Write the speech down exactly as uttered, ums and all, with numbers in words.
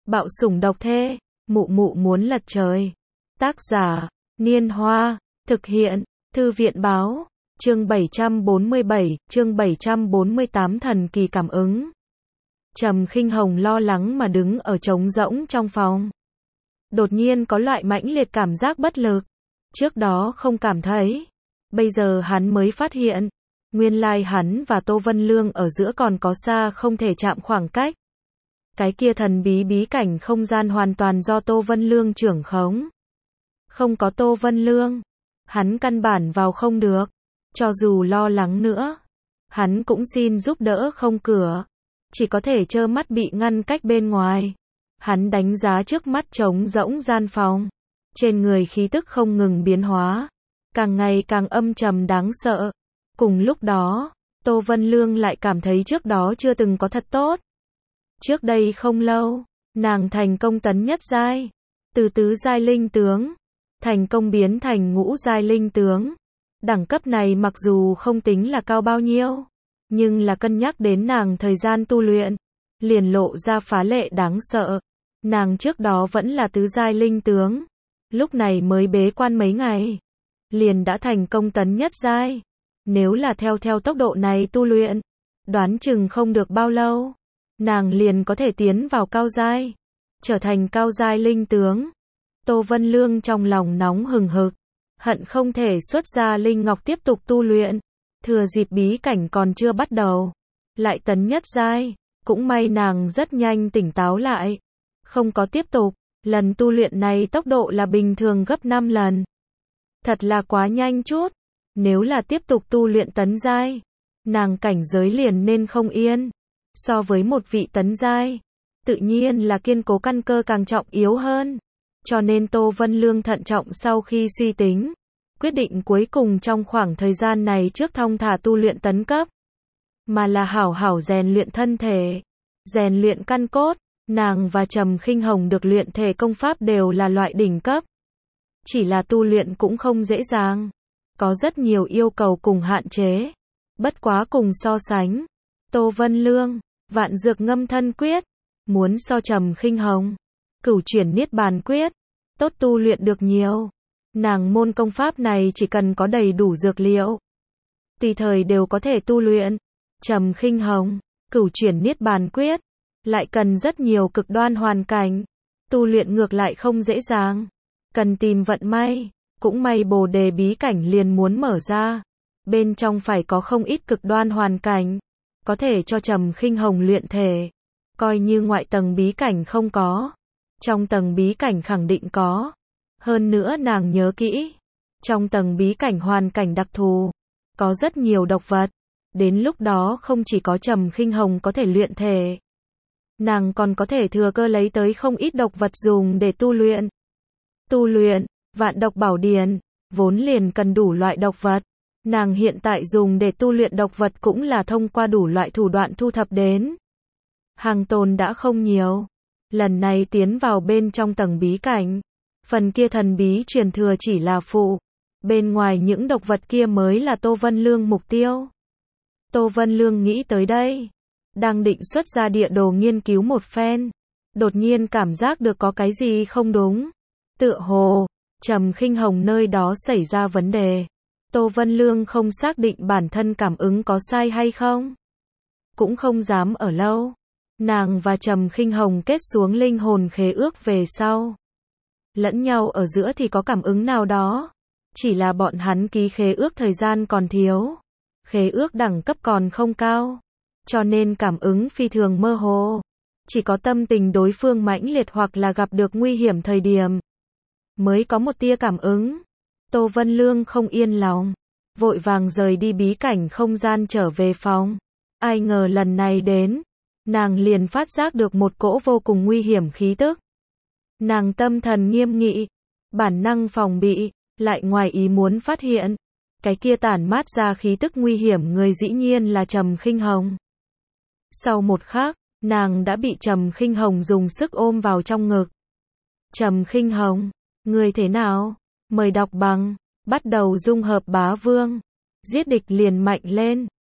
Bạo sủng độc thê, mụ mụ muốn lật trời. Tác giả, Niên Hoa, thực hiện, Thư viện báo, chương bảy trăm bốn mươi bảy, chương bảy trăm bốn mươi tám thần kỳ cảm ứng. Trầm Khinh Hồng lo lắng mà đứng ở trống rỗng trong phòng. Đột nhiên có loại mãnh liệt cảm giác bất lực. Trước đó không cảm thấy. Bây giờ hắn mới phát hiện. Nguyên lai hắn và Tô Vân Lương ở giữa còn có xa không thể chạm khoảng cách. Cái kia thần bí bí cảnh không gian hoàn toàn do Tô Vân Lương trưởng khống. Không có Tô Vân Lương, hắn căn bản vào không được. Cho dù lo lắng nữa, hắn cũng xin giúp đỡ không cửa. Chỉ có thể trơ mắt bị ngăn cách bên ngoài. Hắn đánh giá trước mắt trống rỗng gian phòng. Trên người khí tức không ngừng biến hóa. Càng ngày càng âm trầm đáng sợ. Cùng lúc đó, Tô Vân Lương lại cảm thấy trước đó chưa từng có thật tốt. Trước đây không lâu, nàng thành công tấn nhất giai. Từ tứ giai linh tướng, thành công biến thành ngũ giai linh tướng. Đẳng cấp này mặc dù không tính là cao bao nhiêu, nhưng là cân nhắc đến nàng thời gian tu luyện, liền lộ ra phá lệ đáng sợ. Nàng trước đó vẫn là tứ giai linh tướng, lúc này mới bế quan mấy ngày, liền đã thành công tấn nhất giai. Nếu là theo theo tốc độ này tu luyện, đoán chừng không được bao lâu, nàng liền có thể tiến vào cao giai, trở thành cao giai linh tướng. Tô Vân Lương trong lòng nóng hừng hực, hận không thể xuất ra linh ngọc tiếp tục tu luyện, thừa dịp bí cảnh còn chưa bắt đầu, lại tấn nhất giai. Cũng may nàng rất nhanh tỉnh táo lại, không có tiếp tục. Lần tu luyện này tốc độ là bình thường gấp năm lần. Thật là quá nhanh chút. Nếu là tiếp tục tu luyện tấn giai, nàng cảnh giới liền nên không yên. So với một vị tấn giai, tự nhiên là kiên cố căn cơ càng trọng yếu hơn. Cho nên Tô Vân Lương thận trọng sau khi suy tính, quyết định cuối cùng trong khoảng thời gian này trước thong thả tu luyện tấn cấp, mà là hảo hảo rèn luyện thân thể, rèn luyện căn cốt. Nàng và Trầm Khinh Hồng được luyện thể công pháp đều là loại đỉnh cấp. Chỉ là tu luyện cũng không dễ dàng, có rất nhiều yêu cầu cùng hạn chế. Bất quá cùng so sánh, Tô Vân Lương, Vạn Dược Ngâm Thân Quyết, muốn so Trầm Khinh Hồng, Cửu Chuyển Niết Bàn Quyết, tốt tu luyện được nhiều. Nàng môn công pháp này chỉ cần có đầy đủ dược liệu, tùy thời đều có thể tu luyện. Trầm Khinh Hồng, Cửu Chuyển Niết Bàn Quyết, lại cần rất nhiều cực đoan hoàn cảnh, tu luyện ngược lại không dễ dàng, cần tìm vận may. Cũng may Bồ Đề bí cảnh liền muốn mở ra, bên trong phải có không ít cực đoan hoàn cảnh, có thể cho Trầm Khinh Hồng luyện thể. Coi như ngoại tầng bí cảnh không có, trong tầng bí cảnh khẳng định có. Hơn nữa nàng nhớ kỹ, trong tầng bí cảnh hoàn cảnh đặc thù, có rất nhiều độc vật. Đến lúc đó không chỉ có Trầm Khinh Hồng có thể luyện thể, nàng còn có thể thừa cơ lấy tới không ít độc vật dùng để tu luyện. Tu luyện Vạn Độc Bảo Điển vốn liền cần đủ loại độc vật. Nàng hiện tại dùng để tu luyện độc vật cũng là thông qua đủ loại thủ đoạn thu thập đến. Hàng tồn đã không nhiều. Lần này tiến vào bên trong tầng bí cảnh, phần kia thần bí truyền thừa chỉ là phụ. Bên ngoài những độc vật kia mới là Tô Vân Lương mục tiêu. Tô Vân Lương nghĩ tới đây, đang định xuất ra địa đồ nghiên cứu một phen, đột nhiên cảm giác được có cái gì không đúng. Tựa hồ Trầm Khinh Hồng nơi đó xảy ra vấn đề. Tô Vân Lương không xác định bản thân cảm ứng có sai hay không, cũng không dám ở lâu. Nàng và Trầm Khinh Hồng kết xuống linh hồn khế ước về sau, lẫn nhau ở giữa thì có cảm ứng nào đó, chỉ là bọn hắn ký khế ước thời gian còn thiếu, khế ước đẳng cấp còn không cao, cho nên cảm ứng phi thường mơ hồ. Chỉ có tâm tình đối phương mãnh liệt hoặc là gặp được nguy hiểm thời điểm, mới có một tia cảm ứng. Tô Vân Lương không yên lòng, vội vàng rời đi bí cảnh không gian trở về phòng. Ai ngờ lần này đến, nàng liền phát giác được một cỗ vô cùng nguy hiểm khí tức. Nàng tâm thần nghiêm nghị, bản năng phòng bị, lại ngoài ý muốn phát hiện, cái kia tản mát ra khí tức nguy hiểm người dĩ nhiên là Trầm Khinh Hồng. Sau một khắc, nàng đã bị Trầm Khinh Hồng dùng sức ôm vào trong ngực. Trầm Khinh Hồng, người thế nào? Mời đọc bằng, bắt đầu dung hợp bá vương. Giết địch liền mạnh lên.